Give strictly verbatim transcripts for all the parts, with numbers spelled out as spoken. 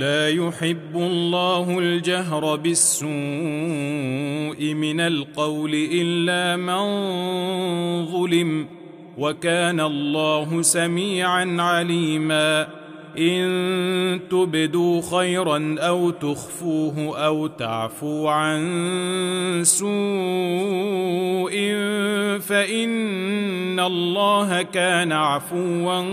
لا يحب الله الجهر بالسوء من القول إلا من ظلم، وكان الله سميعا عليما. إن تبدوا خيرا أو تخفوه أو تعفوا عن سوء فإن الله كان عفوا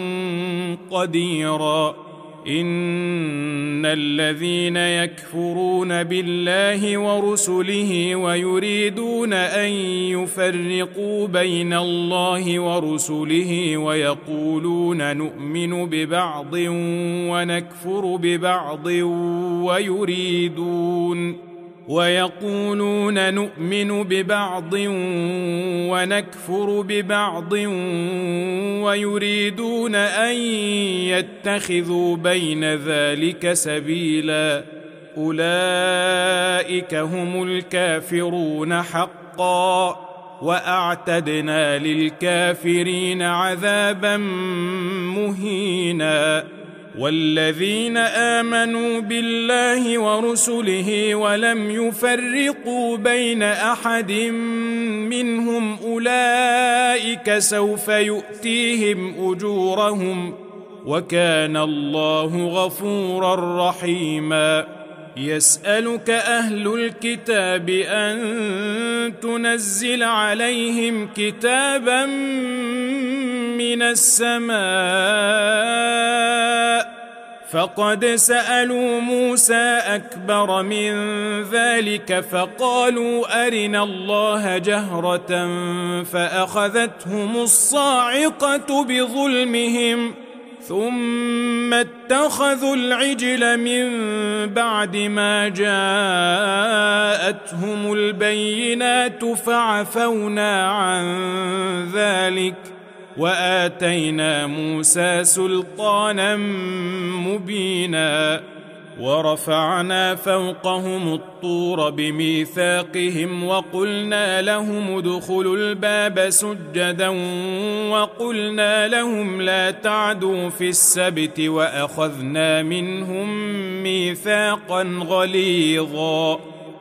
قديرا. إن الذين يكفرون بالله ورسله ويريدون أن يفرقوا بين الله ورسله ويقولون نؤمن ببعض ونكفر ببعض ويريدون ويقولون نؤمن ببعض ونكفر ببعض ويريدون أن يتخذوا بين ذلك سبيلا. أولئك هم الكافرون حقا، وأعتدنا للكافرين عذابا مهينا. والذين آمنوا بالله ورسله ولم يفرقوا بين أحد منهم أولئك سوف يؤتيهم أجورهم، وكان الله غفورا رحيما. يسألك أهل الكتاب أن تنزل عليهم كتابا من السماء، فقد سألوا موسى أكبر من ذلك فقالوا أرنا الله جهرة فأخذتهم الصاعقة بظلمهم ثم اتخذوا العجل من بعد ما جاءتهم البينات فعفونا عن ذلك وآتينا موسى سلطانا مبينا. ورفعنا فوقهم الطور بميثاقهم وقلنا لهم ادخلوا الباب سجدا وقلنا لهم لا تعدوا في السبت وأخذنا منهم ميثاقا غليظا.